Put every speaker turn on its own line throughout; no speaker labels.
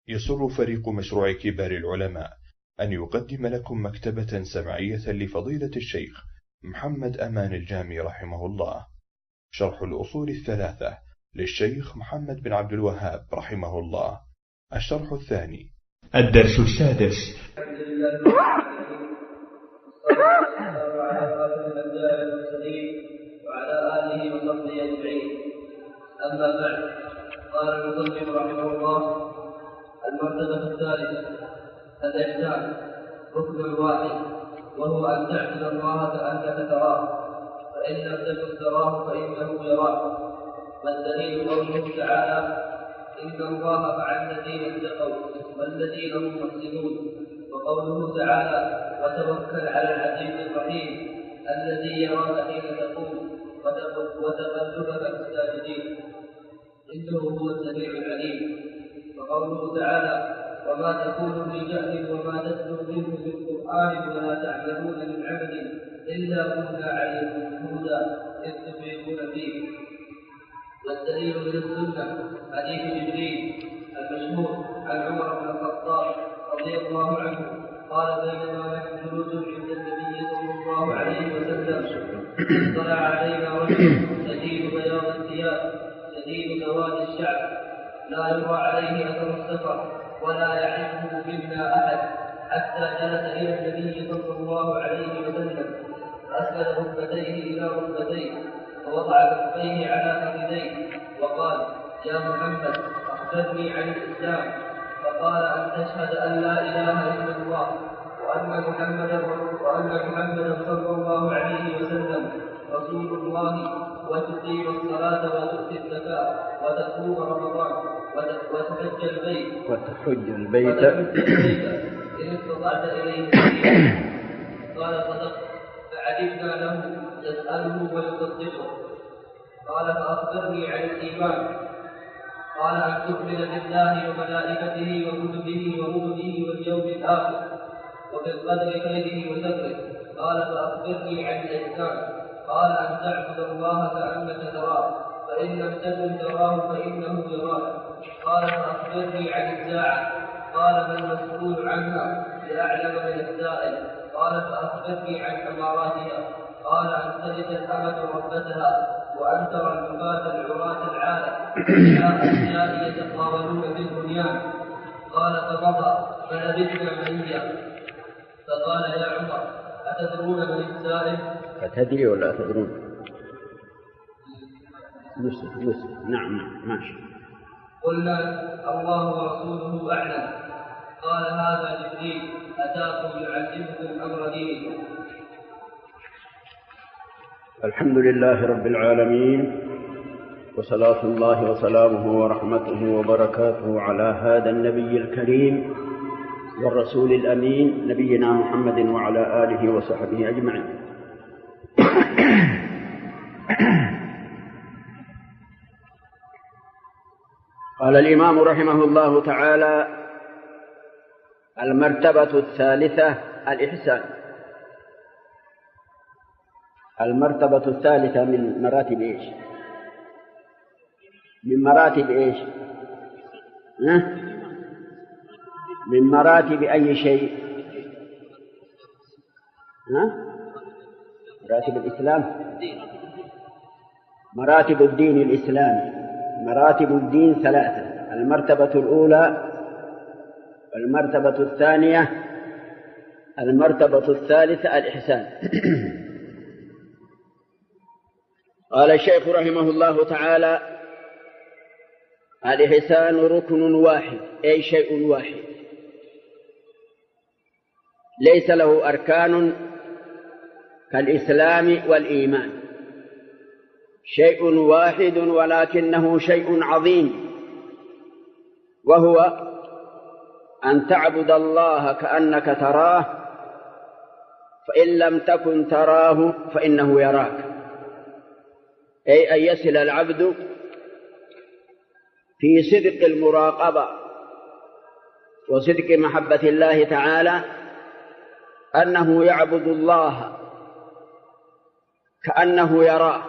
يسر فريق مشروع كبار العلماء أن يقدم لكم مكتبة سمعية لفضيلة الشيخ محمد أمان الجامي رحمه الله، شرح الأصول الثلاثة للشيخ محمد بن عبد الوهاب رحمه الله، الشرح الثاني. الدرس السادس.
وعلى آله وصحبه أجمعين. أما بعد، قال المصنف رحمه الله: المرتبة الثالثة الإحسان، ركن واحد، وهو أن تعبد الله كأنك تراه، فإن لم تكن تراه فإنه يراك. والدليل قوله تعالى: إن الله مع الذين اتقوا والذين هم محسنون. وقوله تعالى: وتوكل على العزيز الرحيم الذي يراك حين تقوم وتقلبك في الساجدين إنه هو السميع العليم. وقوله تعالى: وما تكون في جهل وما تتلو منه من قرآن ولا تعملون من عمل إلا كنا عليكم شهودا إذ تفيضون فيه. والدليل من السنة حديث جبريل المشهور عن عمر بن الخطاب رضي الله عنه قال: بينما نحن جلوس عند النبي صلى الله عليه وسلم اطلع علينا رجل شديد بياض الثياب شديد سواد الشعر لا يرى عليه اثر السفر ولا يعرفه منا احد، حتى جلس الى النبي صلى الله عليه وسلم فاسند ركبتيه الى ركبتيه ووضع كفيه على فخذيه وقال: يا محمد اخبرني عن الاسلام. فقال: ان تشهد ان لا اله الا الله وأن محمدا صلى الله عليه وسلم رسول الله، وتقيم الصلاة وتؤتي الزكاة وتصوم رمضان وتحج البيت إن استطعت إليه سبيلا. قال: صدقت. فعجبنا له يسأله ويصدقه. قال: فأخبرني عن الإيمان. قال: أن تؤمن بالله وملائكته وكتبه ورسله واليوم الآخر وبالقدر خيره وشره. قال: فأخبرني عن الإحسان. قال: أن تعبد الله كأنك تراه، فإن لم تكن تراه فإنه يراك. قال: فأخبرني عن الساعة. قال: ما المسؤول عنها بأعلم من السائل. قال: فأخبرني عن أماراتها. قال: أن تلد الأمة ربتها وأن ترى العباد العراة العالم إلى أشياء يتطاولون في البنيان. قال: فمضى فلبثنا مليا. فقال: يا عمر أتدرون من السائل؟
أتدري ولا أتدرون؟ يوسف نعم ماشي.
قلنا: الله ورسوله أعلم. قال: هذا جبريل أتاكم يعلمكم أمر دينكم.
الحمد لله رب العالمين، وصلاة الله وسلامه ورحمته وبركاته على هذا النبي الكريم والرسول الأمين نبينا محمد وعلى آله وصحبه أجمعين. قال الإمام رحمه الله تعالى: المرتبة الثالثة الإحسان. المرتبة الثالثة من مراتب إيش؟ من مراتب إيش؟ من مراتب أي شيء؟ مراتب الإسلام، مراتب الدين الإسلامي. مراتب الدين ثلاثة: المرتبة الأولى، المرتبة الثانية، المرتبة الثالثة الإحسان. قال الشيخ رحمه الله تعالى: الإحسان ركن واحد، أي شيء واحد ليس له أركان كالإسلام والإيمان، شيء واحد ولكنه شيء عظيم، وهو أن تعبد الله كأنك تراه، فإن لم تكن تراه فإنه يراك. أي أن يصل العبد في صدق المراقبة وصدق محبة الله تعالى أنه يعبد الله كأنه يراه،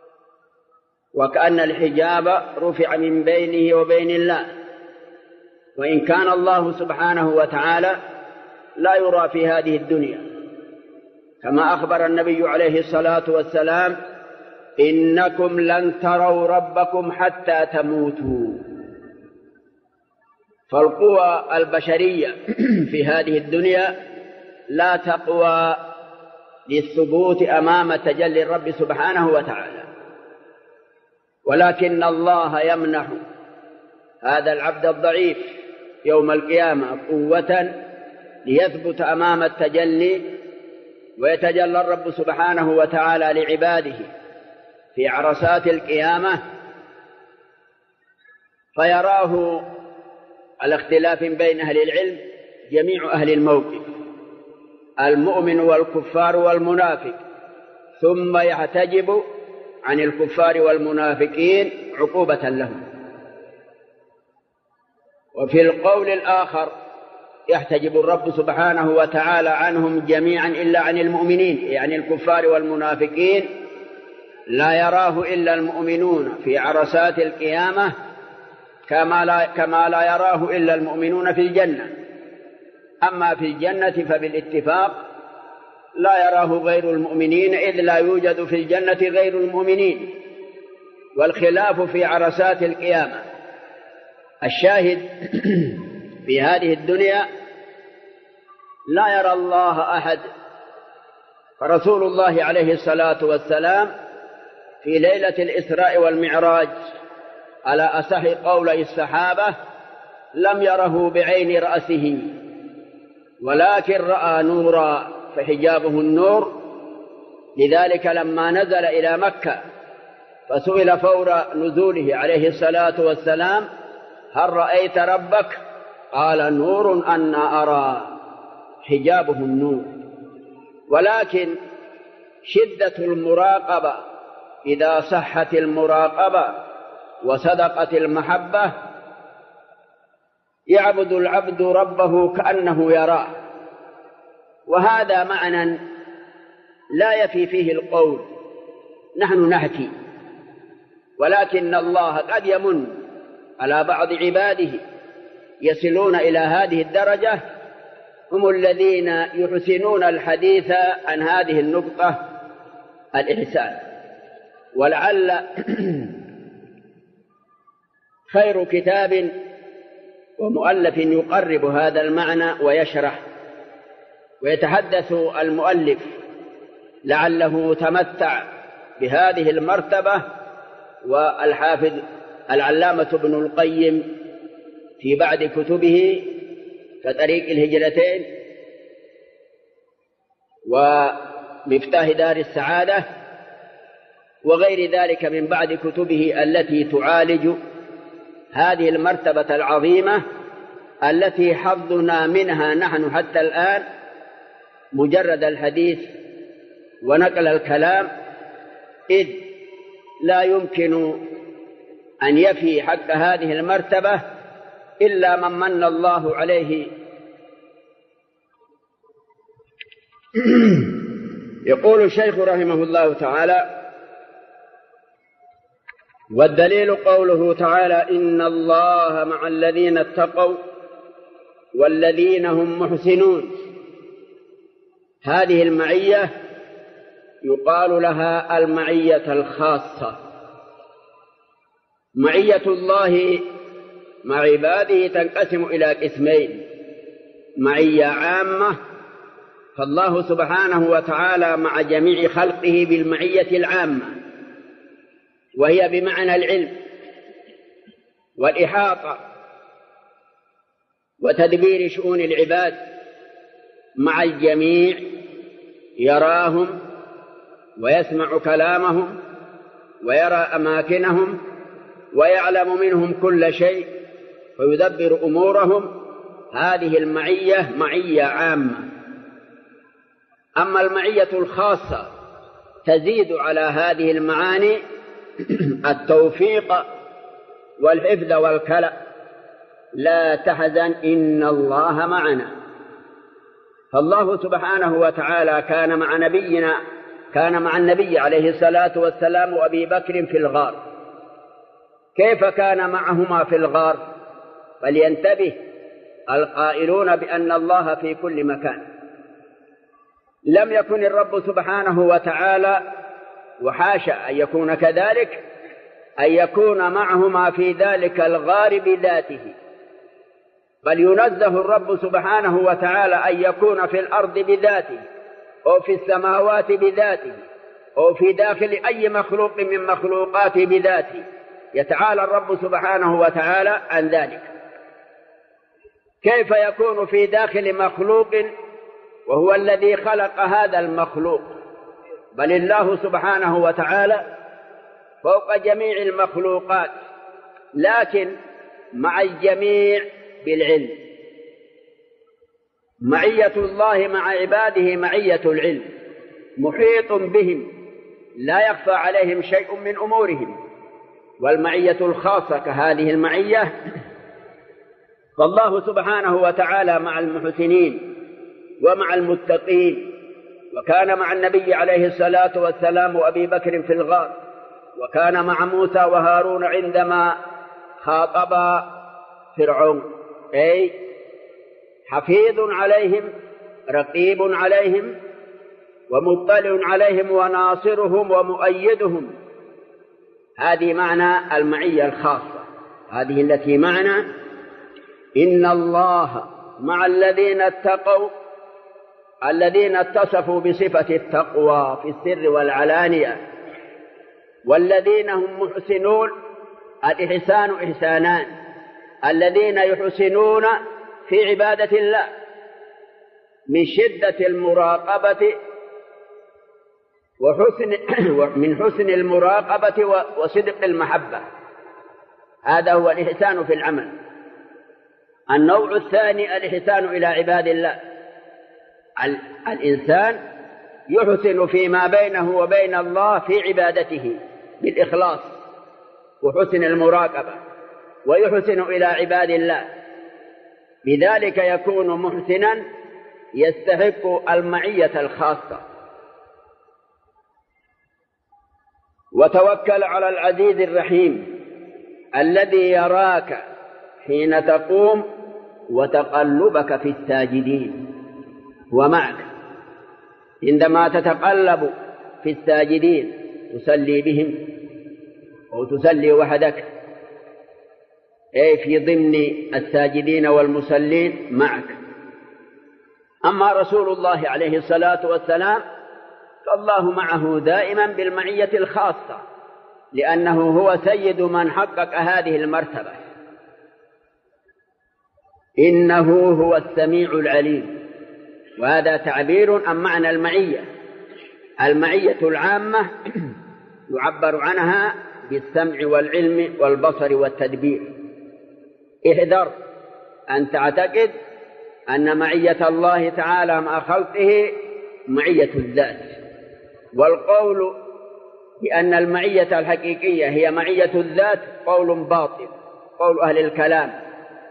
وكأن الحجاب رفع من بينه وبين الله، وإن كان الله سبحانه وتعالى لا يرى في هذه الدنيا، كما أخبر النبي عليه الصلاة والسلام: إنكم لن تروا ربكم حتى تموتوا. فالقوى البشرية في هذه الدنيا لا تقوى للثبوت أمام تجلي الرب سبحانه وتعالى، ولكن الله يمنح هذا العبد الضعيف يوم القيامة قوة ليثبت أمام التجلي، ويتجلى الرب سبحانه وتعالى لعباده في عرصات القيامة فيراه على اختلاف بين أهل العلم جميع أهل الموقف، المؤمن والكفار والمنافق، ثم يحتجب عن الكفار والمنافقين عقوبة لهم. وفي القول الآخر يحتجب الرب سبحانه وتعالى عنهم جميعا إلا عن المؤمنين، يعني الكفار والمنافقين لا يراه إلا المؤمنون في عرصات القيامة، كما لا يراه إلا المؤمنون في الجنة. أما في الجنة فبالاتفاق لا يراه غير المؤمنين، إذ لا يوجد في الجنة غير المؤمنين، والخلاف في عرصات القيامة. الشاهد في هذه الدنيا لا يرى الله أحد. فرسول الله عليه الصلاة والسلام في ليلة الإسراء والمعراج على أصح قولي الصحابة لم يره بعين رأسه، ولكن رأى نورا فحجابه النور. لذلك لما نزل إلى مكة فسئل فور نزوله عليه الصلاة والسلام: هل رأيت ربك؟ قال: نور أنا أرى، حجابه النور. ولكن شدة المراقبة إذا صحت المراقبة وصدقت المحبة يعبد العبد ربه كأنه يراه، وهذا معنى لا يفي فيه القول. نحن نحكي، ولكن الله قد يمن على بعض عباده يصلون إلى هذه الدرجة، هم الذين يحسنون الحديث عن هذه النقطة الإحسان. ولعل خير كتاب ومؤلف يقرب هذا المعنى ويشرح ويتحدث المؤلف لعله تمتع بهذه المرتبة، والحافظ العلامة ابن القيم في بعض كتبه كطريق الهجرتين ومفتاح دار السعادة وغير ذلك من بعض كتبه التي تعالج هذه المرتبة العظيمة التي حظنا منها نحن حتى الآن مجرد الحديث ونقل الكلام، إذ لا يمكن أن يفي حق هذه المرتبة إلا من من الله عليه. يقول الشيخ رحمه الله تعالى: والدليل قوله تعالى: إن الله مع الذين اتقوا والذين هم محسنون. هذه المعية يقال لها المعية الخاصة. معية الله مع عباده تنقسم إلى قسمين: معية عامة، فالله سبحانه وتعالى مع جميع خلقه بالمعية العامة، وهي بمعنى العلم والإحاطة وتدبير شؤون العباد مع الجميع، يراهم ويسمع كلامهم ويرى أماكنهم ويعلم منهم كل شيء ويدبر أمورهم. هذه المعية معية عامة. أما المعية الخاصة تزيد على هذه المعاني التوفيق والحفظ والكلأ. لا تحزن إن الله معنا. فالله سبحانه وتعالى كان مع النبي عليه الصلاة والسلام وأبي بكر في الغار. كيف كان معهما في الغار؟ فلينتبه القائلون بأن الله في كل مكان. لم يكن الرب سبحانه وتعالى، وحاشا أن يكون كذلك، أن يكون معهما في ذلك الغار بذاته، بل ينزه الرب سبحانه وتعالى أن يكون في الأرض بذاته، أو في السماوات بذاته، أو في داخل أي مخلوق من مخلوقاته بذاته. يتعالى الرب سبحانه وتعالى عن ذلك. كيف يكون في داخل مخلوق وهو الذي خلق هذا المخلوق؟ بل الله سبحانه وتعالى فوق جميع المخلوقات، لكن مع الجميع بالعلم. معية الله مع عباده معية العلم، محيط بهم لا يخفى عليهم شيء من أمورهم. والمعية الخاصة كهذه المعية، فالله سبحانه وتعالى مع المحسنين ومع المتقين، وكان مع النبي عليه الصلاة والسلام وأبي بكر في الغار، وكان مع موسى وهارون عندما خاطبا فرعون، أي حفيظ عليهم رقيب عليهم ومطلع عليهم وناصرهم ومؤيدهم. هذه معنى المعية الخاصة، هذه التي معنى إن الله مع الذين اتقوا، الذين اتصفوا بصفة التقوى في السر والعلانية، والذين هم محسنون. الإحسان إحسانان: الذين يحسنون في عبادة الله من شدة المراقبة من حسن المراقبة وصدق المحبة، هذا هو الإحسان في العمل. النوع الثاني الإحسان إلى عباد الله. الإنسان يحسن فيما بينه وبين الله في عبادته بالإخلاص وحسن المراقبة، ويحسن إلى عباد الله، بذلك يكون محسنا يستحق المعية الخاصة. وتوكل على العزيز الرحيم الذي يراك حين تقوم وتقلبك في الساجدين، ومعك عندما تتقلب في الساجدين تصلي بهم أو تصلي وحدك، أي في ضمن الساجدين والمصلين معك. أما رسول الله عليه الصلاة والسلام فالله معه دائما بالمعية الخاصة، لأنه هو سيد من حقق هذه المرتبة. إنه هو السميع العليم، وهذا تعبير عن معنى المعية. المعية العامة يعبر عنها بالسمع والعلم والبصر والتدبير. احذر أن تعتقد أن معية الله تعالى مع خلقه معية الذات، والقول بأن المعية الحقيقية هي معية الذات قول باطل، قول أهل الكلام.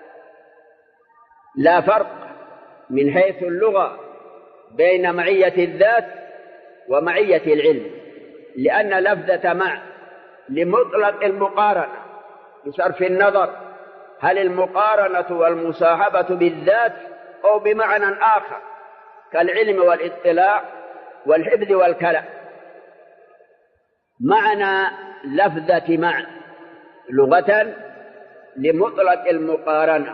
لا فرق من حيث اللغة بين معية الذات ومعية العلم، لأن لفظة مع لمطلق المقارنة بصرف النظر هل المقارنة والمصاحبة بالذات أو بمعنى آخر كالعلم والاطلاع والحفظ والكلام. معنى لفظة مع لغة لمطلق المقارنة،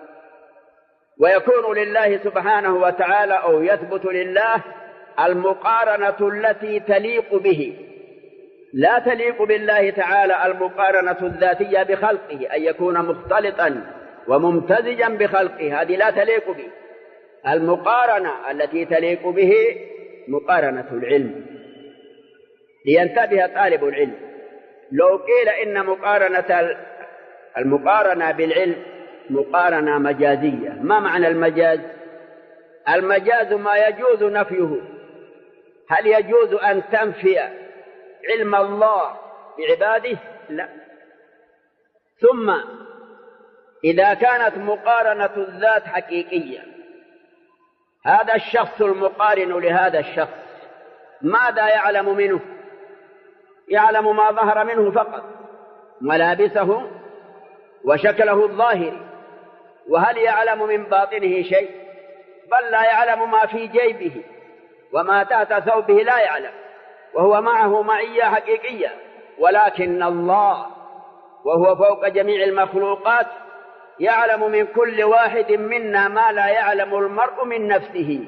ويكون لله سبحانه وتعالى أو يثبت لله المقارنة التي تليق به. لا تليق بالله تعالى المقارنة الذاتية بخلقه، أن يكون مختلطا وممتزجا بخلقه، هذه لا تليق به. المقارنة التي تليق به مقارنة العلم. لينتبه طالب العلم، لو قيل إن المقارنة بالعلم مقارنة مجازية، ما معنى المجاز؟ المجاز ما يجوز نفيه. هل يجوز أن تنفي علم الله بعباده؟ لا. ثم إذا كانت مقارنة الذات حقيقية، هذا الشخص المقارن لهذا الشخص ماذا يعلم منه؟ يعلم ما ظهر منه فقط، ملابسه وشكله الظاهري، وهل يعلم من باطنه شيء؟ بل لا يعلم ما في جيبه وما تحت ثوبه لا يعلم، وهو معه معية حقيقية. ولكن الله وهو فوق جميع المخلوقات يعلم من كل واحد منا ما لا يعلم المرء من نفسه.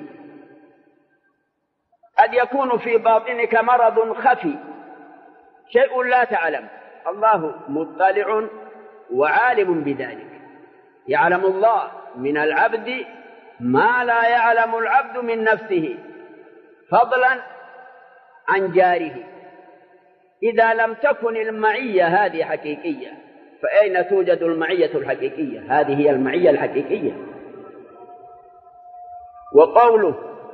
قد يكون في باطنك مرض خفي، شيء لا تعلم، الله مطلع وعالم بذلك. يعلم الله من العبد ما لا يعلم العبد من نفسه، فضلا عن جاره. إذا لم تكن المعية هذه حقيقية، فأين توجد المعية الحقيقية؟ هذه هي المعية الحقيقية. وقوله: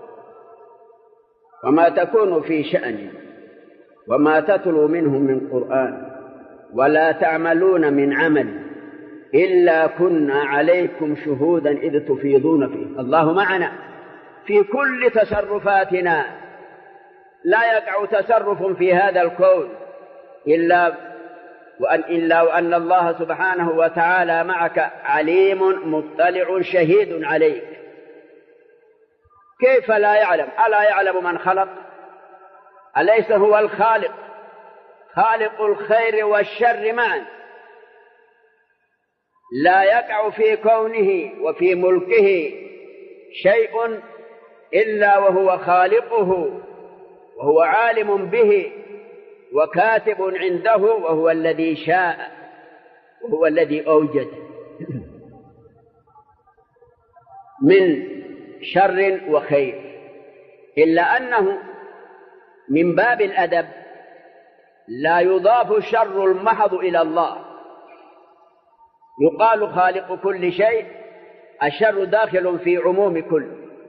وما تكون في شأن وما تتلو منه من قرآن ولا تعملون من عمل إلا كنا عليكم شهودا إذ تفيضون فيه. الله معنا في كل تصرفاتنا، لا يقع تصرف في هذا الكون إلا وأن الله سبحانه وتعالى معك عليم مطلع شهيد عليك. كيف لا يعلم؟ ألا يعلم من خلق؟ أليس هو الخالق، خالق الخير والشر معا؟ لا يقع في كونه وفي ملكه شيء إلا وهو خالقه، وهو عالم به وكاتب عنده، وهو الذي شاء وهو الذي أوجد من شر وخير. إلا أنه من باب الأدب لا يضاف الشر المحض إلى الله. يقال خالق كل شيء، الشر داخل في عموم كل.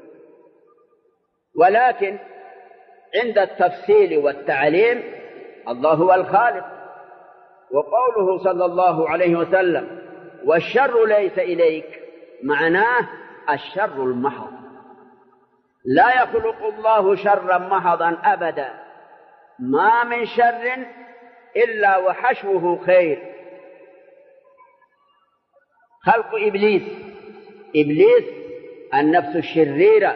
ولكن عند التفصيل والتعليم الله هو الخالق. وقوله صلى الله عليه وسلم: والشر ليس إليك، معناه الشر المحض. لا يخلق الله شرا محضا أبدا، ما من شر إلا وحشوه خير. خلق إبليس النفس الشريرة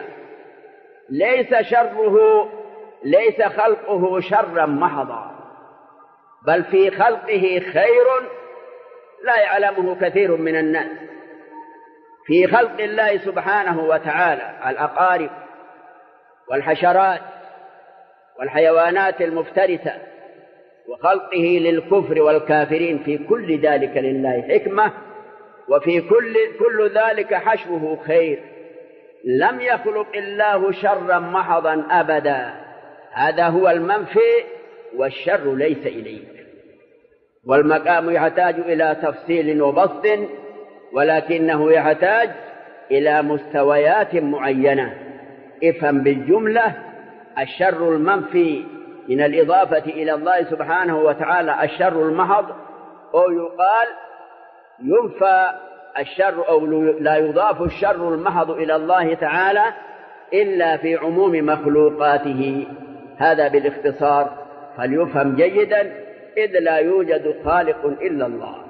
ليس خلقه شرا محضا، بل في خلقه خير لا يعلمه كثير من الناس. في خلق الله سبحانه وتعالى الأقارب والحشرات والحيوانات المفترسة، وخلقه للكفر والكافرين، في كل ذلك لله حكمة، وفي كل ذلك حشوه خير. لم يخلق الله شرا محضا أبدا، هذا هو المنفي، والشر ليس إليك. والمقام يحتاج إلى تفصيل وبسط، ولكنه يحتاج إلى مستويات معينة. افهم بالجملة: الشر المنفي من الإضافة إلى الله سبحانه وتعالى الشر المحض، أو يقال ينفى الشر أو لا يضاف الشر المحض إلى الله تعالى إلا في عموم مخلوقاته. هذا بالاختصار، فليفهم جيدا، إذ لا يوجد خالق إلا الله.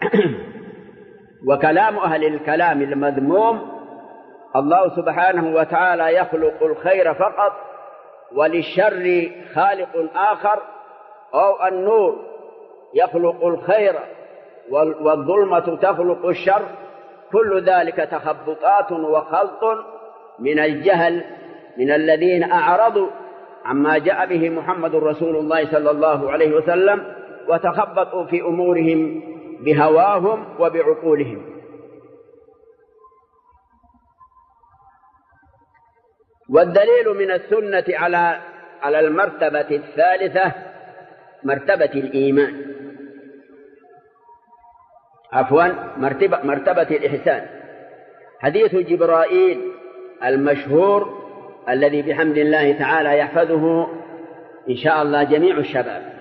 وكلام أهل الكلام المذموم: الله سبحانه وتعالى يخلق الخير فقط، وللشر خالق آخر، أو النور يخلق الخير والظلمة تخلق الشر، كل ذلك تخبطات وخلط من الجهل من الذين أعرضوا عما جاء به محمد رسول الله صلى الله عليه وسلم، وتخبطوا في أمورهم بهواهم وبعقولهم. والدليل من السنة على المرتبة الثالثة مرتبة الإيمان، مرتبة الإحسان، حديث جبرائيل المشهور الذي بحمد الله تعالى يحفظه إن شاء الله جميع الشباب.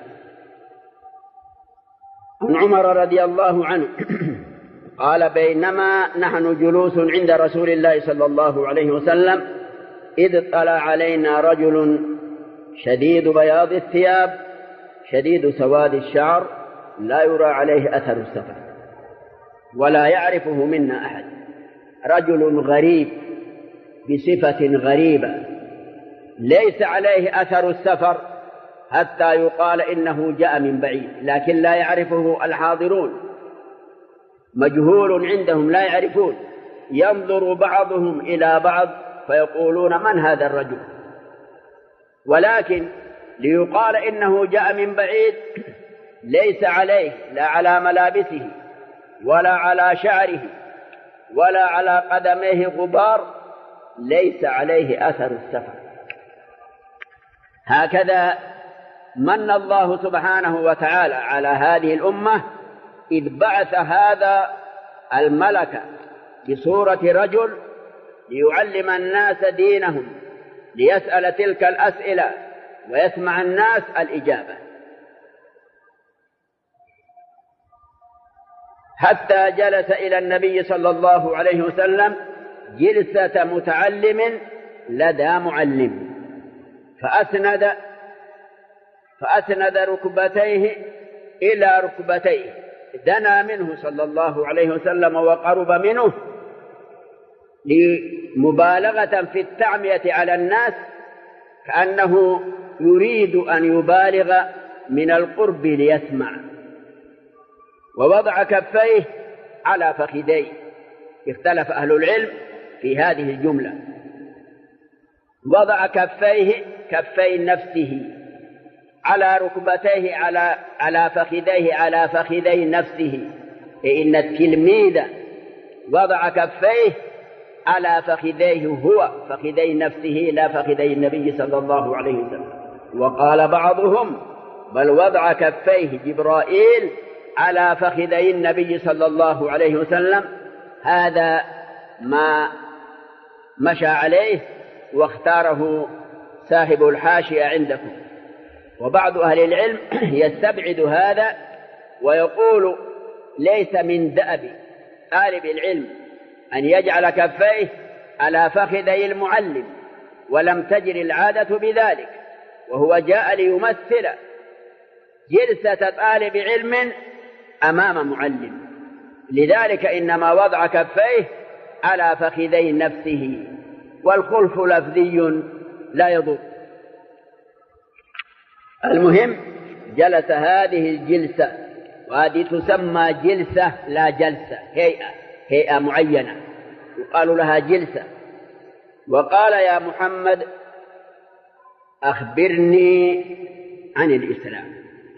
عن عمر رضي الله عنه قال: بينما نحن جلوس عند رسول الله صلى الله عليه وسلم إذ طلع علينا رجل شديد بياض الثياب شديد سواد الشعر، لا يرى عليه أثر السفر ولا يعرفه منا أحد. رجل غريب بصفة غريبة ليس عليه أثر السفر حتى يقال إنه جاء من بعيد، لكن لا يعرفه الحاضرون، مجهول عندهم لا يعرفون، ينظر بعضهم إلى بعض فيقولون من هذا الرجل، ولكن ليقال إنه جاء من بعيد ليس عليه لا على ملابسه ولا على شعره ولا على قدميه غبار، ليس عليه أثر السفر. هكذا من الله سبحانه وتعالى على هذه الأمة إذ بعث هذا الملك بصورة رجل ليعلم الناس دينهم، ليسأل تلك الأسئلة ويسمع الناس الإجابة، حتى جلس إلى النبي صلى الله عليه وسلم جلسة متعلم لدى معلم، فأسند ركبتيه إلى ركبتيه، دنا منه صلى الله عليه وسلم وقرب منه لمبالغة في التعمية على الناس، كأنه يريد أن يبالغ من القرب ليسمع، ووضع كفيه على فخذيه. اختلف أهل العلم في هذه الجملة. وضع كفيه كفي نفسه على ركبتيه على فخذيه على فخذي نفسه، إن التلميذ وضع كفيه على فخذيه هو، فخذي نفسه لا فخذي النبي صلى الله عليه وسلم. وقال بعضهم بل وضع كفيه جبرائيل على فخذي النبي صلى الله عليه وسلم. هذا ما مشى عليه واختاره صاحب الحاشية عندكم. وبعض أهل العلم يستبعد هذا ويقول ليس من دأب طالب العلم أن يجعل كفيه على فخذي المعلم، ولم تجر العادة بذلك، وهو جاء ليمثل جلسة طالب علم أمام معلم، لذلك إنما وضع كفيه على فخذي نفسه، والخلف لفظي لا يضر. المهم جلس هذه الجلسة، وهذه تسمى جلسة لا جلسة، هيئة معينة يقال لها جلسة. وقال يا محمد أخبرني عن الإسلام،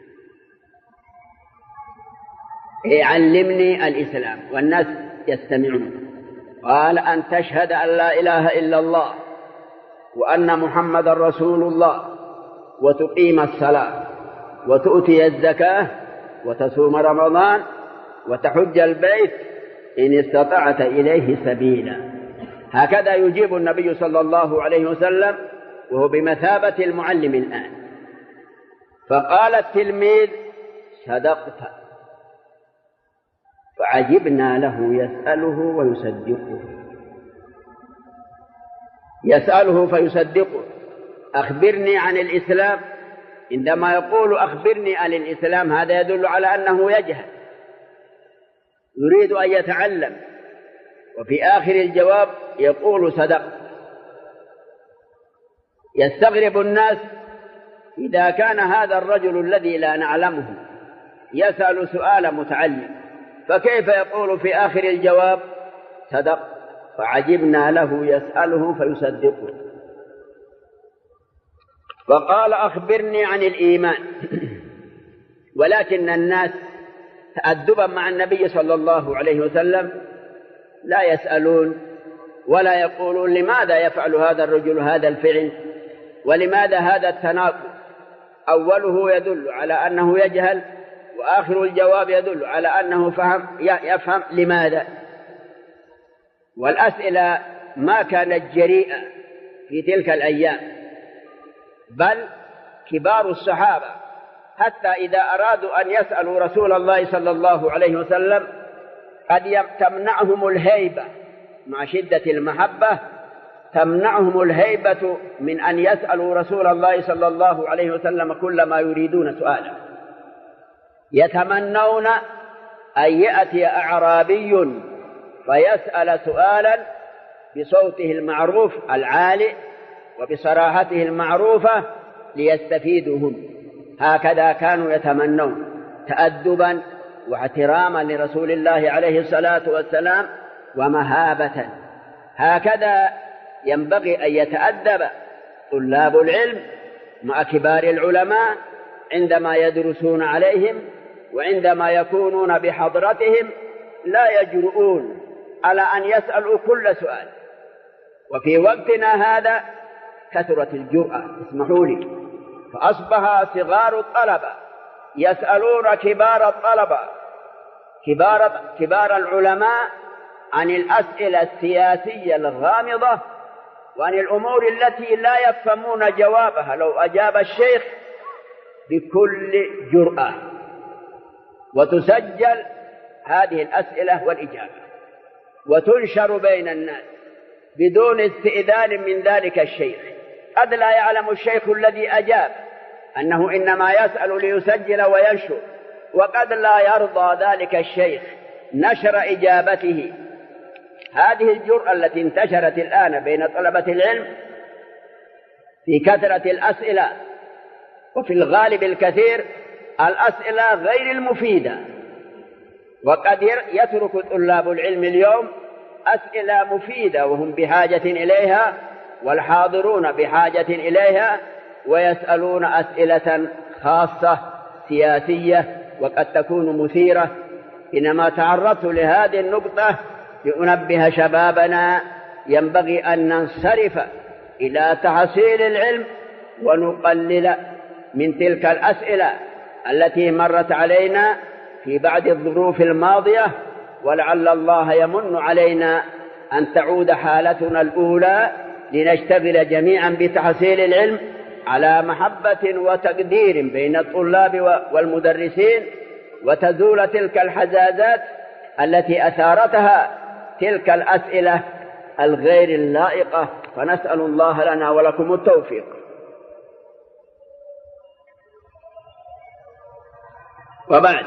علمني الإسلام، والناس يستمعون. قال أن تشهد أن لا إله إلا الله وأن محمد رسول الله، وتقيم الصلاة، وتؤتي الزكاة، وتصوم رمضان، وتحج البيت إن استطعت إليه سبيلا. هكذا يجيب النبي صلى الله عليه وسلم، وهو بمثابة المعلم الآن. فقال التلميذ صدقت، فعجبنا له يسأله فيصدقه. أخبرني عن الإسلام، عندما يقول أخبرني عن الإسلام هذا يدل على أنه يجهل، يريد أن يتعلم. وفي آخر الجواب يقول صدقت. يستغرب الناس إذا كان هذا الرجل الذي لا نعلمه يسأل سؤال متعلم، فكيف يقول في آخر الجواب صدقت؟ فعجبنا له يسأله فيصدقه. فقال أخبرني عن الإيمان. ولكن الناس تأدبا مع النبي صلى الله عليه وسلم لا يسألون ولا يقولون لماذا يفعل هذا الرجل هذا الفعل، ولماذا هذا التناقض. أوله يدل على أنه يجهل، وآخر الجواب يدل على أنه يفهم لماذا. والأسئلة ما كانت جريئة في تلك الأيام، بل كبار الصحابة حتى إذا أرادوا أن يسألوا رسول الله صلى الله عليه وسلم قد تمنعهم الهيبة، مع شدة المحبة تمنعهم الهيبة من أن يسألوا رسول الله صلى الله عليه وسلم كل ما يريدون سؤاله. يتمنون أن يأتي أعرابي فيسأل سؤالا بصوته المعروف العالي وبصراحته المعروفة ليستفيدوا هم. هكذا كانوا يتمنون تأدبا واحتراما لرسول الله عليه الصلاة والسلام ومهابة. هكذا ينبغي أن يتأدب طلاب العلم مع كبار العلماء عندما يدرسون عليهم، وعندما يكونون بحضرتهم لا يجرؤون على أن يسألوا كل سؤال. وفي وقتنا هذا كثرت الجرأة، اسمحوا لي، فأصبح صغار الطلبة يسألون كبار الطلبة كبار العلماء عن الأسئلة السياسية الغامضة وعن الأمور التي لا يفهمون جوابها لو أجاب الشيخ بكل جرأة، وتسجل هذه الأسئلة والإجابة وتنشر بين الناس بدون استئذان من ذلك الشيخ. قد لا يعلم الشيخ الذي أجاب أنه إنما يسأل ليسجل وينشر، وقد لا يرضى ذلك الشيخ نشر إجابته. هذه الجرأة التي انتشرت الآن بين طلبة العلم في كثرة الأسئلة، وفي الغالب الكثير الأسئلة غير المفيدة. وقد يترك طلاب العلم اليوم أسئلة مفيدة وهم بحاجة إليها والحاضرون بحاجة إليها، ويسألون أسئلة خاصة سياسية وقد تكون مثيرة. إنما تعرضت لهذه النقطة لأنبه شبابنا ينبغي أن ننصرف إلى تحصيل العلم ونقلل من تلك الأسئلة التي مرت علينا في بعض الظروف الماضية، ولعل الله يمن علينا أن تعود حالتنا الأولى لنشتغل جميعا بتحصيل العلم على محبة وتقدير بين الطلاب والمدرسين، وتزول تلك الحزازات التي أثارتها تلك الأسئلة الغير اللائقة. فنسأل الله لنا ولكم التوفيق. وبعد،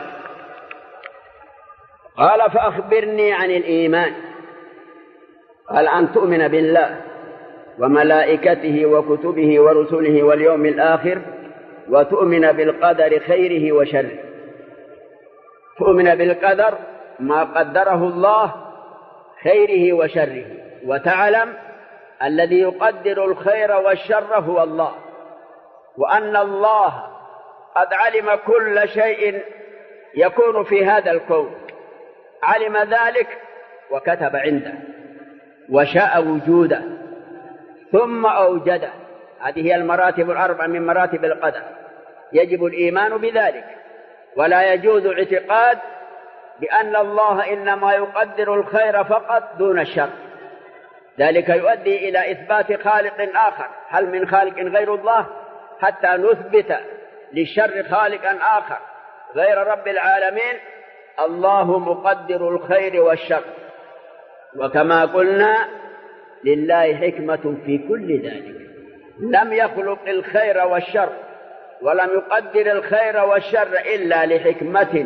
قال فأخبرني عن الإيمان. قال أن تؤمن بالله وملائكته وكتبه ورسله واليوم الآخر، وتؤمن بالقدر خيره وشره. تؤمن بالقدر ما قدره الله خيره وشره، وتعلم الذي يقدر الخير والشر هو الله، وأن الله قد علم كل شيء يكون في هذا الكون، علم ذلك وكتب عنده وشاء وجوده ثم أوجده. هذه هي المراتب الأربع من مراتب القدر، يجب الإيمان بذلك. ولا يجوز اعتقاد بأن الله إنما يقدر الخير فقط دون الشر، ذلك يؤدي إلى إثبات خالق آخر. هل من خالق غير الله حتى نثبت للشر خالقا آخر غير رب العالمين؟ الله مقدر الخير والشر، وكما قلنا لله حكمة في كل ذلك، لم يخلق الخير والشر ولم يقدر الخير والشر إلا لحكمة.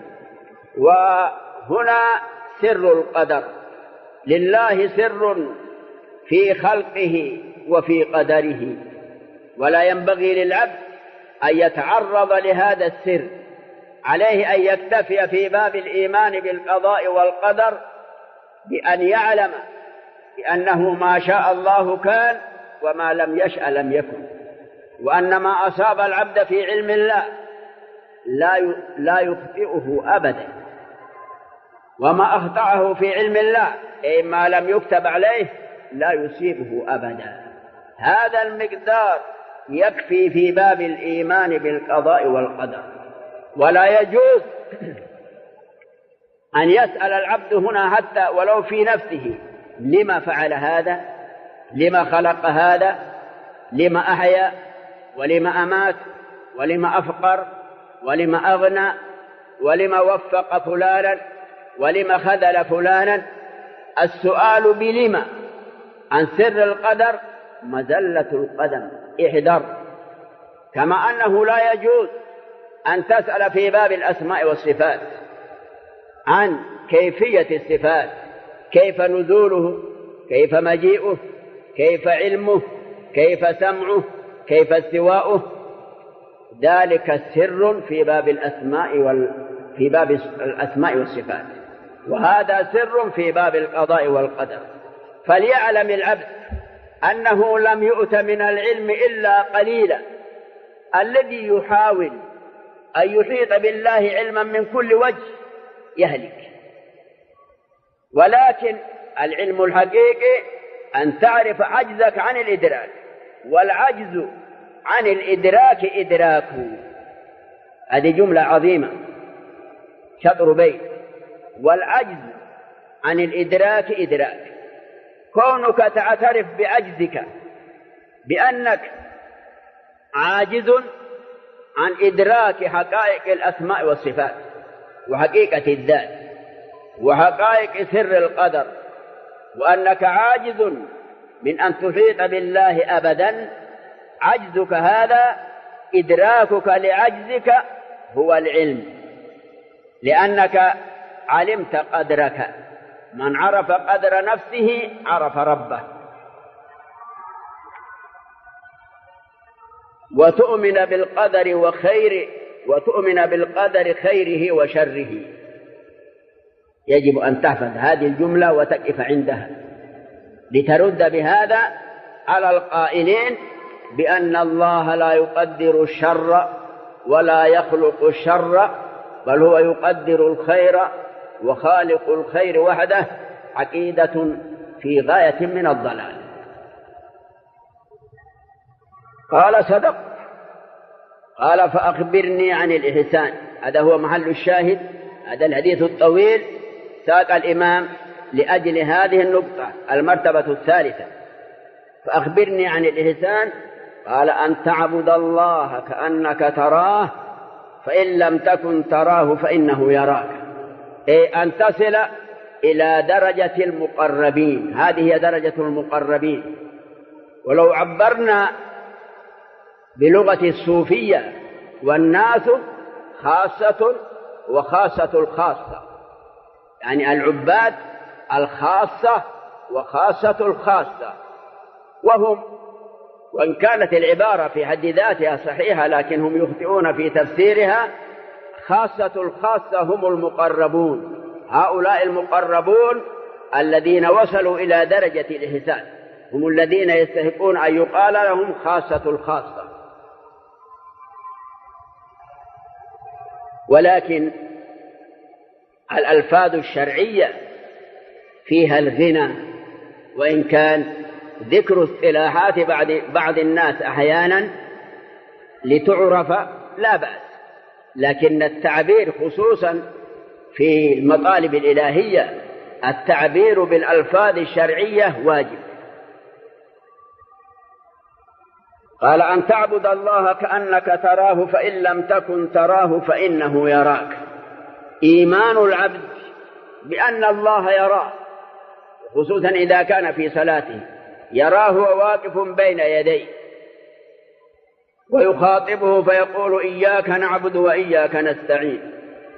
وهنا سر القدر، لله سر في خلقه وفي قدره، ولا ينبغي للعبد أن يتعرض لهذا السر. عليه أن يكتفي في باب الإيمان بالقضاء والقدر بأن يعلم بأنه ما شاء الله كان وما لم يشأ لم يكن، وأن ما أصاب العبد في علم الله لا يخطئه أبدا، وما أخطأه في علم الله أي ما لم يكتب عليه لا يصيبه أبدا. هذا المقدار يكفي في باب الإيمان بالقضاء والقدر. ولا يجوز أن يسأل العبد هنا حتى ولو في نفسه لما فعل هذا، لما خلق هذا، لما أحيا ولما أمات ولما أفقر ولما أغنى ولما وفق فلانا ولما خذل فلانا. السؤال بلما عن سر القدر مزلة القدم، احذر. كما أنه لا يجوز أن تسأل في باب الأسماء والصفات عن كيفية الصفات كيف نزوله، كيف مجيئه، كيف علمه، كيف سمعه، كيف استواؤه. ذلك سر في باب الأسماء والصفات، وهذا سر في باب القضاء والقدر. فليعلم العبد أنه لم يؤت من العلم إلا قليلا. الذي يحاول أن يحيط بالله علما من كل وجه يهلك. ولكن العلم الحقيقي أن تعرف عجزك عن الإدراك، والعجز عن الإدراك إدراكه. هذه جملة عظيمة، شطر بيت. والعجز عن الإدراك إدراك. كونك تعترف بعجزك، بأنك عاجز عن إدراك حقائق الأسماء والصفات، وحقيقة الذات، وحقائق سر القدر، وأنك عاجز من أن تحيط بالله أبدا. عجزك هذا، إدراكك لعجزك هو العلم، لأنك علمت قدرك. من عرف قدر نفسه عرف ربه. وتؤمن بالقدر خيره وشره. يجب أن تحفظ هذه الجملة وتقف عندها، لترد بهذا على القائلين بأن الله لا يقدر الشر ولا يخلق الشر، بل هو يقدر الخير وخالق الخير وحده. عقيدة في غاية من الضلال. قال صدق. قال فأخبرني عن الإحسان. هذا هو محل الشاهد. هذا الحديث الطويل ساق الإمام لأجل هذه النقطة، المرتبة الثالثة. فأخبرني عن الإحسان. قال أن تعبد الله كأنك تراه، فإن لم تكن تراه فإنه يراك. أي أن تصل إلى درجة المقربين. هذه هي درجة المقربين. ولو عبرنا بلغة الصوفية، والناس خاصة وخاصة الخاصة، يعني العباد الخاصة وخاصة الخاصة. وهم، وإن كانت العبارة في حد ذاتها صحيحة، لكنهم يخطئون في تفسيرها. خاصة الخاصة هم المقربون. هؤلاء المقربون الذين وصلوا إلى درجة الإحسان هم الذين يستحقون أن يقال لهم خاصة الخاصة. ولكن الألفاظ الشرعية فيها الغنى، وإن كان ذكر اصطلاحات بعض الناس أحيانا لتعرف لا بأس، لكن التعبير خصوصا في المطالب الإلهية، التعبير بالألفاظ الشرعية واجب. قال أن تعبد الله كأنك تراه، فإن لم تكن تراه فإنه يراك. إيمان العبد بأن الله يراه، خصوصا إذا كان في صلاته، يراه وواقف بين يديه ويخاطبه فيقول إياك نعبد وإياك نستعين،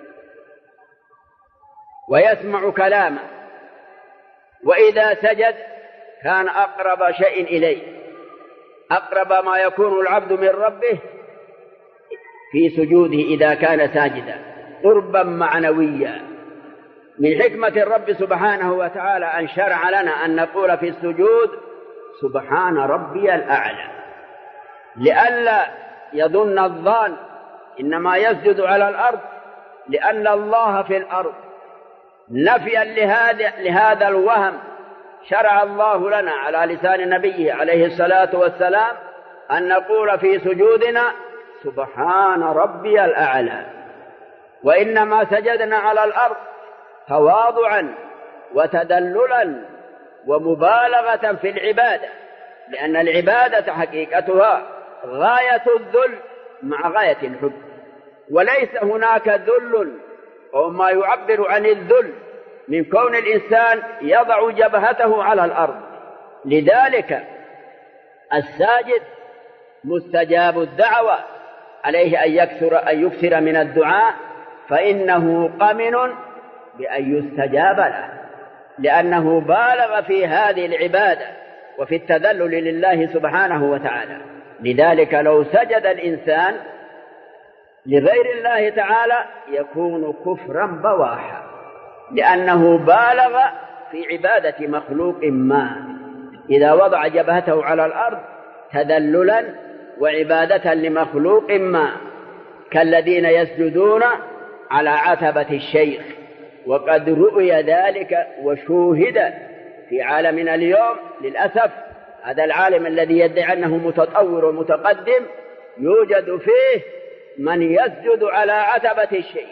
ويسمع كلامه. وإذا سجد كان أقرب شيء إليه، أقرب ما يكون العبد من ربه في سجوده إذا كان ساجدا، قربا معنويا. من حكمة الرب سبحانه وتعالى أن شرع لنا أن نقول في السجود سبحان ربي الأعلى، لئلا يظن الظان إنما يسجد على الأرض لأن الله في الأرض. نفيا لهذا الوهم شرع الله لنا على لسان نبيه عليه الصلاة والسلام أن نقول في سجودنا سبحان ربي الأعلى. وإنما سجدنا على الأرض تواضعا وتدللا ومبالغة في العبادة، لأن العبادة حقيقتها غاية الذل مع غاية الحب، وليس هناك ذل أو ما يعبر عن الذل من كون الإنسان يضع جبهته على الأرض. لذلك الساجد مستجاب الدعوة، عليه أن يكثر من الدعاء، فإنه قمن بأن يستجاب له. لأنه بالغ في هذه العبادة وفي التذلل لله سبحانه وتعالى. لذلك لو سجد الإنسان لغير الله تعالى يكون كفرا بواحا، لأنه بالغ في عبادة مخلوق ما إذا وضع جبهته على الأرض تذللا وعبادة لمخلوق ما، كالذين يسجدون على عتبة الشيخ. وقد رؤي ذلك وشوهد في عالمنا اليوم للأسف. هذا العالم الذي يدعي أنه متطور ومتقدم يوجد فيه من يسجد على عتبة الشيخ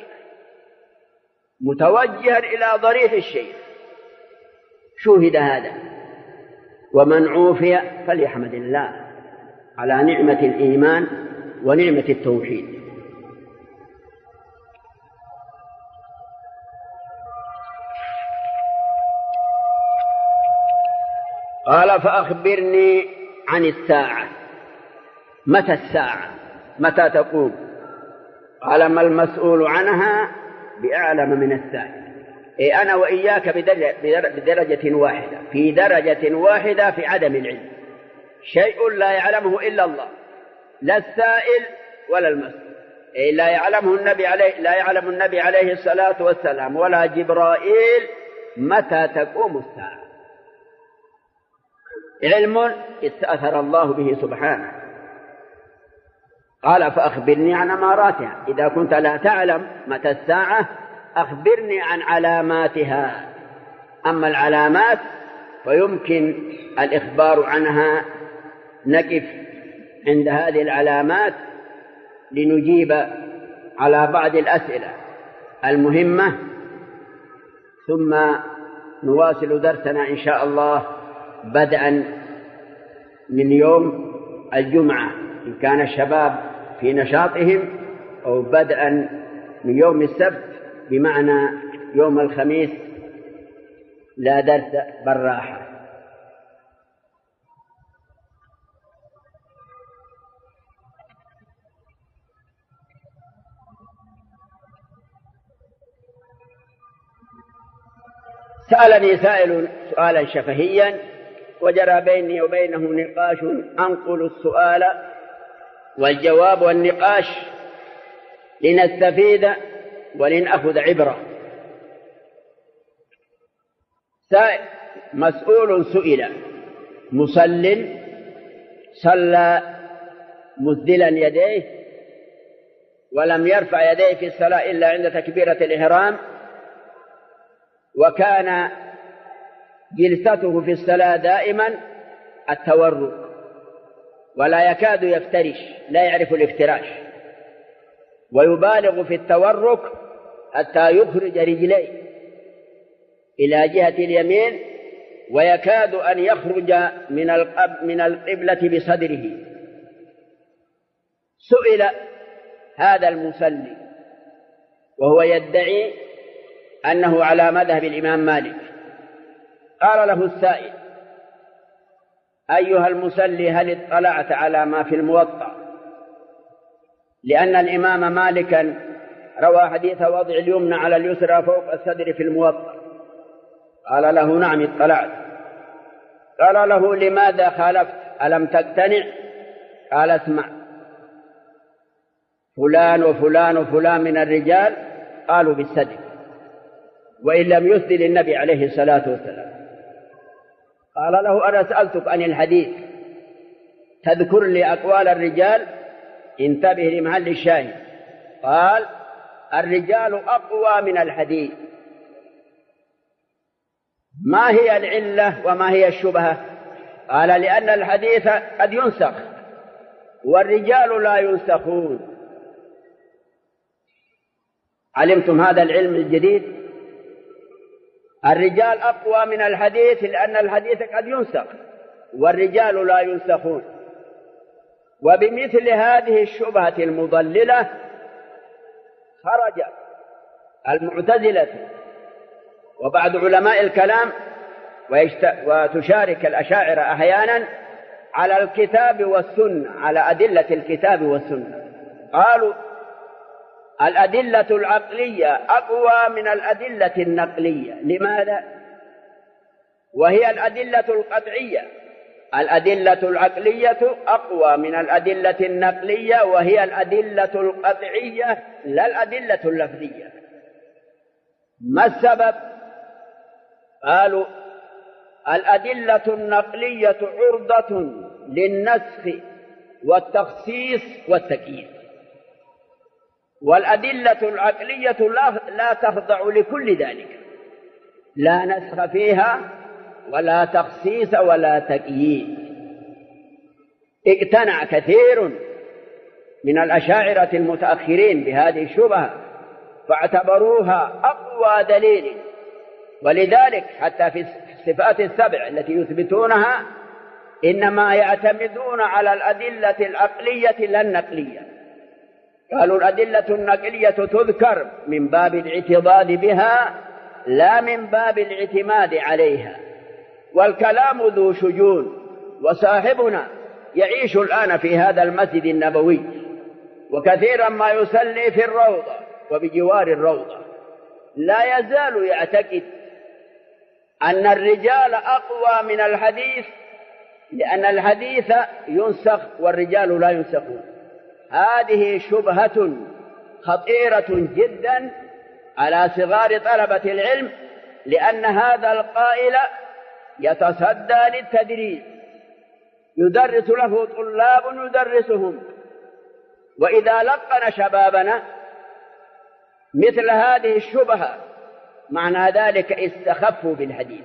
متوجها إلى ضريح الشيخ، شوهد هذا. ومن عوفي فليحمد الله على نعمة الإيمان ونعمة التوحيد. قال فأخبرني عن الساعة، متى الساعة؟ متى تقوم؟ قال ما المسؤول عنها بأعلم من السائل. إيه أنا وإياك بدرجة واحدة، في درجة واحدة في عدم العلم، شيء لا يعلمه إلا الله، لا السائل ولا المسؤول. إيه لا يعلم النبي عليه الصلاة والسلام ولا جبرائيل متى تقوم الساعة. علم استأثر الله به سبحانه. قال فأخبرني عن أماراتها، إذا كنت لا تعلم متى الساعة أخبرني عن علاماتها. أما العلامات فيمكن الإخبار عنها، نقف عند هذه العلامات لنجيب على بعض الأسئلة المهمة، ثم نواصل درسنا إن شاء الله بدءا من يوم الجمعة إن كان الشباب في نشاطهم، أو بدءا من يوم السبت بمعنى يوم الخميس لا درس بل راحة. سألني سائل سؤالا شفهيا وجرى بيني وبينه نقاش، أنقل السؤال والجواب والنقاش لنستفيد ولنأخذ عبرة. مسؤول سئل: مصل صلى مسدلا يديه ولم يرفع يديه في الصلاة إلا عند تكبيرة الإحرام، وكان جلسته في الصلاة دائما التورك ولا يكاد يفترش، لا يعرف الافتراش، ويبالغ في التورك حتى يخرج رجليه إلى جهة اليمين ويكاد أن يخرج من القبلة بصدره. سئل هذا المصلي وهو يدعي أنه على مذهب الإمام مالك، قال له السائل: أيها المصلي هل اطلعت على ما في الموطأ؟ لأن الإمام مالكا روى حديث وضع اليمنى على اليسرى فوق الصدر في الموطأ. قال له: نعم اطلعت. قال له: لماذا خالفت؟ ألم تقتنع؟ قال: اسمع، فلان وفلان وفلان من الرجال قالوا بالصدر وإن لم يسدل النبي عليه الصلاة والسلام. قال له: أنا سألتك عن الحديث، تذكر لي أقوال الرجال، انتبه لمحل الشاهد. قال: الرجال أقوى من الحديث. ما هي العلة وما هي الشبهة؟ قال: لأن الحديث قد ينسخ والرجال لا ينسخون. علمتم هذا العلم الجديد؟ الرجال أقوى من الحديث لأن الحديث قد ينسخ والرجال لا ينسخون. وبمثل هذه الشبهة المضللة خرج المعتزلة وبعض علماء الكلام وتشارك الأشاعرة أحيانا على الكتاب والسنة، على أدلة الكتاب والسنة. قالوا الأدلة العقلية أقوى من الأدلة النقلية. لماذا؟ وهي الأدلة القطعية. الأدلة العقلية أقوى من الأدلة النقلية، وهي الأدلة القطعية لا الأدلة اللفظية. ما السبب؟ قالوا الأدلة النقلية عرضة للنسخ والتخصيص والتكييف، والأدلة العقلية لا تخضع لكل ذلك، لا نسخ فيها ولا تخصيص ولا تكييف. اقتنع كثير من الأشاعرة المتأخرين بهذه الشبهة فاعتبروها أقوى دليل، ولذلك حتى في الصفات السبع التي يثبتونها إنما يعتمدون على الأدلة العقلية لا النقلية. قالوا الأدلة النقلية تذكر من باب الاعتضاد بها لا من باب الاعتماد عليها. والكلام ذو شجون، وصاحبنا يعيش الآن في هذا المسجد النبوي، وكثيرا ما يصلي في الروضة وبجوار الروضة، لا يزال يعتقد أن الرجال أقوى من الحديث، لأن الحديث ينسخ والرجال لا ينسخون. هذه شبهة خطيرة جدا على صغار طلبة العلم، لأن هذا القائل يتصدى للتدريس، يدرس له طلاب يدرسهم، وإذا لقن شبابنا مثل هذه الشبهة معنى ذلك استخفوا بالحديث،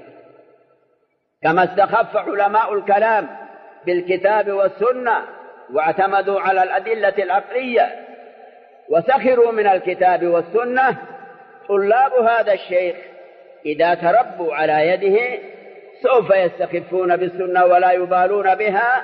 كما استخف علماء الكلام بالكتاب والسنة واعتمدوا على الأدلة العقلية وسخروا من الكتاب والسنة. طلاب هذا الشيخ إذا تربوا على يده سوف يستخفون بالسنة ولا يبالون بها،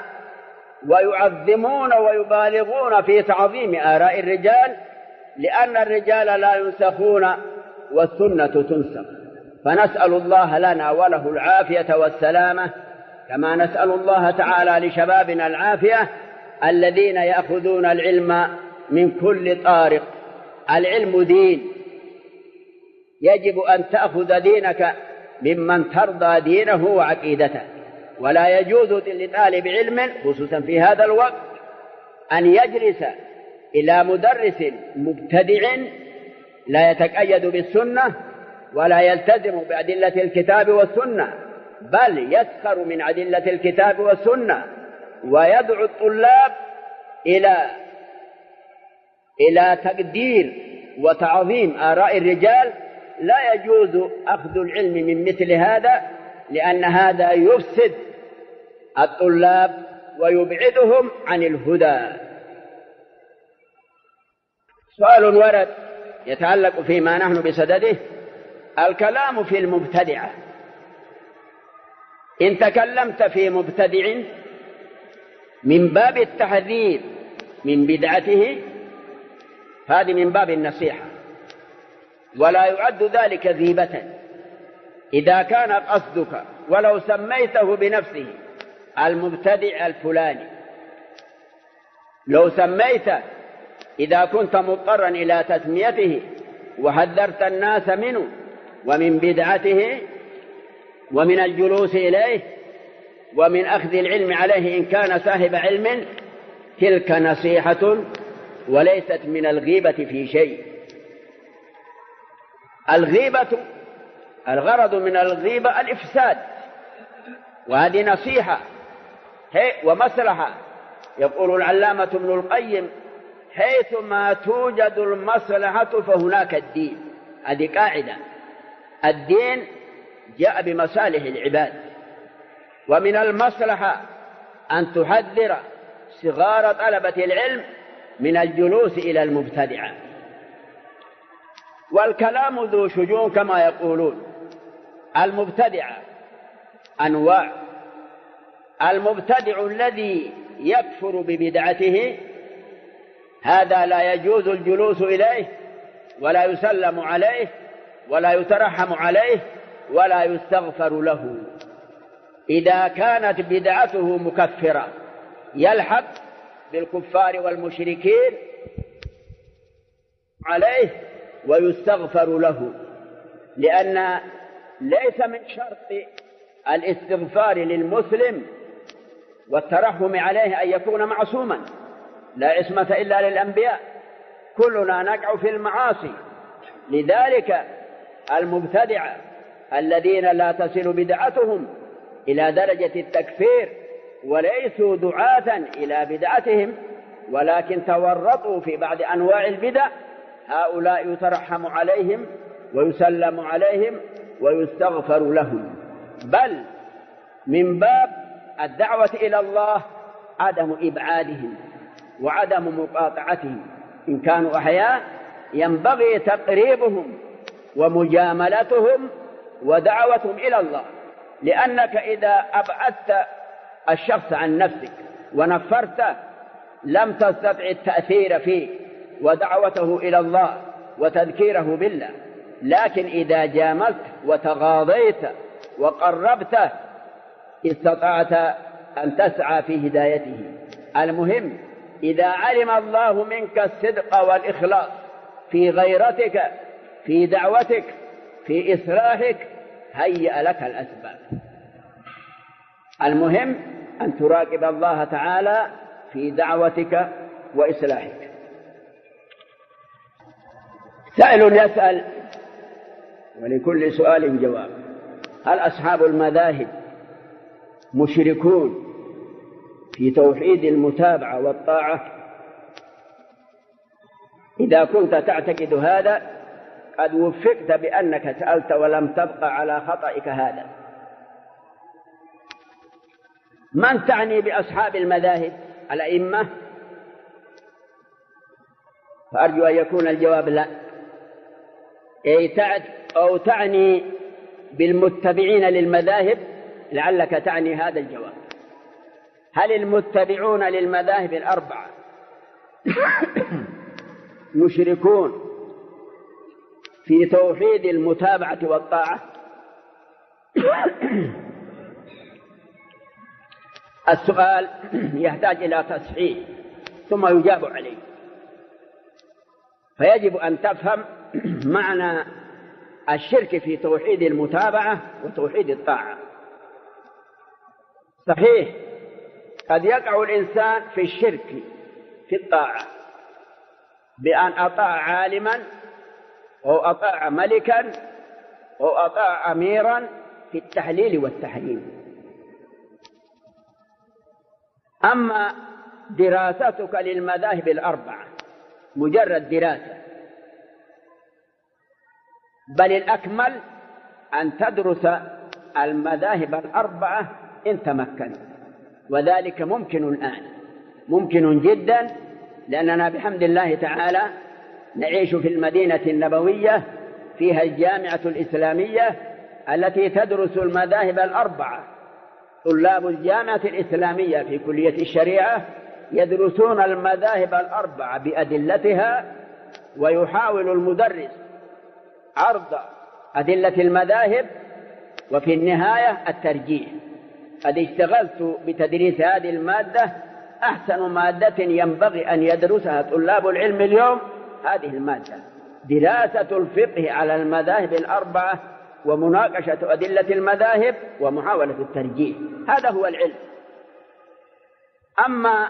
ويعظمون ويبالغون في تعظيم آراء الرجال، لأن الرجال لا ينسخون والسنة تنسخ. فنسأل الله لنا وله العافية والسلامة، كما نسأل الله تعالى لشبابنا العافية الذين يأخذون العلم من كل طارق. العلم دين، يجب أن تأخذ دينك ممن ترضى دينه وعقيدته، ولا يجوز لطالب علم خصوصا في هذا الوقت أن يجلس إلى مدرس مبتدع لا يتقيد بالسنة ولا يلتزم بأدلة الكتاب والسنة، بل يسخر من أدلة الكتاب والسنة ويدعو الطلاب إلى تقدير وتعظيم آراء الرجال. لا يجوز أخذ العلم من مثل هذا، لأن هذا يفسد الطلاب ويبعدهم عن الهدى. سؤال ورد يتعلق فيما نحن بصدده، الكلام في المبتدعة. إن تكلمت في مبتدع من باب التحذير من بدعته هذه من باب النصيحة، ولا يعد ذلك غيبة. إذا كان قصدك ولو سميته بنفسه المبتدع الفلاني، لو سميته إذا كنت مضطرا إلى تسميته وحذرت الناس منه ومن بدعته ومن الجلوس إليه ومن أخذ العلم عليه إن كان صاحب علم، تلك نصيحة وليست من الغيبة في شيء. الغيبة الغرض من الغيبة الإفساد، وهذه نصيحة ومصلحة. يقول العلامة ابن القيم: حيثما توجد المصلحة فهناك الدين. هذه قاعدة، الدين جاء بمصالح العباد، ومن المصلحة أن تحذر صغار طلبة العلم من الجلوس إلى المبتدعة. والكلام ذو شجون كما يقولون. المبتدعة أنواع: المبتدع الذي يكفر ببدعته هذا لا يجوز الجلوس إليه ولا يسلم عليه ولا يترحم عليه ولا يستغفر له. إذا كانت بدعته مكفرة يلحق بالكفار والمشركين عليه ويستغفر له، لأن ليس من شرط الاستغفار للمسلم والترحم عليه أن يكون معصوما، لا عصمة إلا للأنبياء، كلنا نقع في المعاصي. لذلك المبتدعة الذين لا تصل بدعتهم إلى درجة التكفير وليسوا دعاة إلى بدعتهم ولكن تورطوا في بعض أنواع البدع، هؤلاء يترحم عليهم ويسلم عليهم ويستغفر لهم. بل من باب الدعوة إلى الله عدم إبعادهم وعدم مقاطعتهم، إن كانوا أحياء ينبغي تقريبهم ومجاملتهم ودعوتهم إلى الله، لأنك إذا أبعدت الشخص عن نفسك ونفرته لم تستطع التأثير فيه ودعوته إلى الله وتذكيره بالله. لكن إذا جاملت وتغاضيت وقربته استطعت أن تسعى في هدايته. المهم إذا علم الله منك الصدق والإخلاص في غيرتك في دعوتك في إصلاحك هيأ لك الأسباب. المهم أن تراقب الله تعالى في دعوتك وإصلاحك. سائل يسأل ولكل سؤال جواب: هل أصحاب المذاهب مشركون في توحيد المتابعة والطاعة؟ إذا كنت تعتقد هذا قد وفقت بأنك سألت ولم تبقى على خطئك هذا. من تعني بأصحاب المذاهب؟ الأئمة؟ فأرجو أن يكون الجواب لا، أو تعني بالمتبعين للمذاهب، لعلك تعني هذا الجواب. هل المتبعون للمذاهب الأربعة مشركون في توحيد المتابعة والطاعة؟ السؤال يحتاج إلى تصحيح ثم يجاب عليه، فيجب أن تفهم معنى الشرك في توحيد المتابعة وتوحيد الطاعة. صحيح قد يقع الإنسان في الشرك في الطاعة بأن أطاع عالما أو أطاع ملكا أو أطاع أميرا في التحليل والتحريم. أما دراستك للمذاهب الأربعة مجرد دراسة، بل الأكمل أن تدرس المذاهب الأربعة إن تمكنت، وذلك ممكن الآن، ممكن جدا، لأننا بحمد الله تعالى نعيش في المدينة النبوية فيها الجامعة الإسلامية التي تدرس المذاهب الأربعة. طلاب الجامعة الإسلامية في كلية الشريعة يدرسون المذاهب الأربعة بأدلتها، ويحاول المدرس عرض أدلة المذاهب وفي النهاية الترجيح. قد اشتغلت بتدريس هذه المادة، أحسن مادة ينبغي أن يدرسها طلاب العلم اليوم هذه المادة، دراسة الفقه على المذاهب الأربعة ومناقشة أدلة المذاهب ومحاولة الترجيح، هذا هو العلم. أما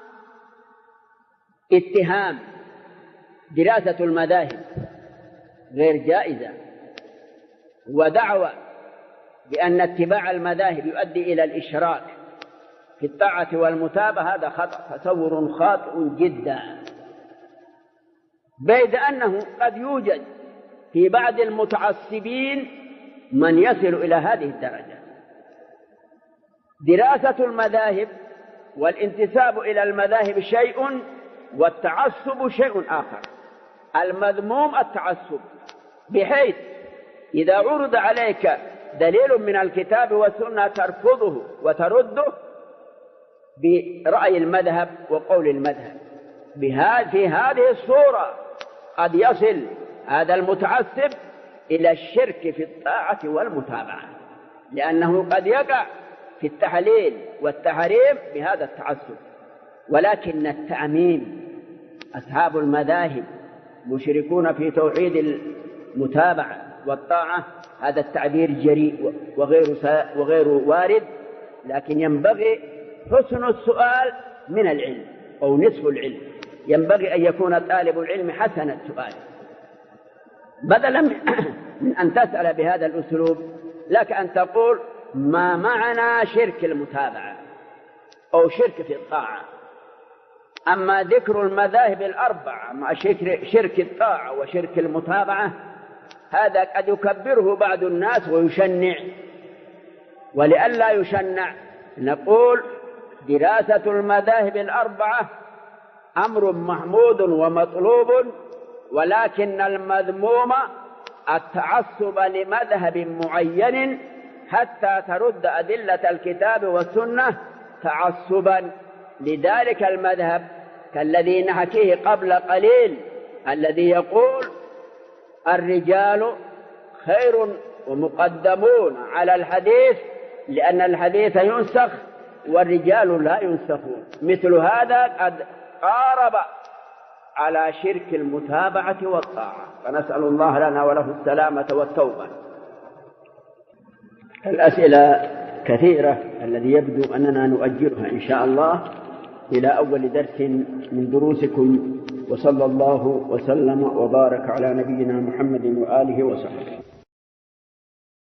اتهام دراسة المذاهب غير جائزة ودعوة بأن اتباع المذاهب يؤدي إلى الإشراك في الطاعة والمتابعة، هذا خطأ، تصور خاطئ جدا، بيد أنه قد يوجد في بعض المتعصبين من يصل إلى هذه الدرجة. دراسة المذاهب والانتساب إلى المذاهب شيء والتعصب شيء آخر. المذموم التعصب، بحيث إذا عرض عليك دليل من الكتاب والسنة ترفضه وترده برأي المذهب وقول المذهب. في هذه الصورة قد يصل هذا المتعصب إلى الشرك في الطاعة والمتابعة، لأنه قد يقع في التحليل والتحريم بهذا التعصب. ولكن التعميم، أصحاب المذاهب مشركون في توحيد المتابعة والطاعة هذا التعبير جريء وغير وارد، لكن ينبغي حسن السؤال من العلم أو نصف العلم. ينبغي أن يكون طالب العلم حسن السؤال، بدلا من أن تسأل بهذا الأسلوب لك أن تقول ما معنى شرك المتابعة أو شرك في الطاعة. أما ذكر المذاهب الأربعة مع شرك الطاعة وشرك المتابعة هذا قد يكبره بعض الناس ويشنع، ولئلا يشنع نقول دراسة المذاهب الأربعة أمر محمود ومطلوب، ولكن المذموم التعصب لمذهب معين حتى ترد أدلة الكتاب والسنة تعصبا لذلك المذهب، كالذي نحكيه قبل قليل الذي يقول الرجال خير ومقدمون على الحديث لأن الحديث ينسخ والرجال لا ينسخون. مثل هذا قد قارب على شرك المتابعة والطاعة، فنسأل الله لنا وله السلامة والتوبة. الأسئلة كثيرة الذي يبدو أننا نؤجلها إن شاء الله إلى أول درس من دروسكم، وصلى الله وسلم وبارك على نبينا محمد وآله وصحبه.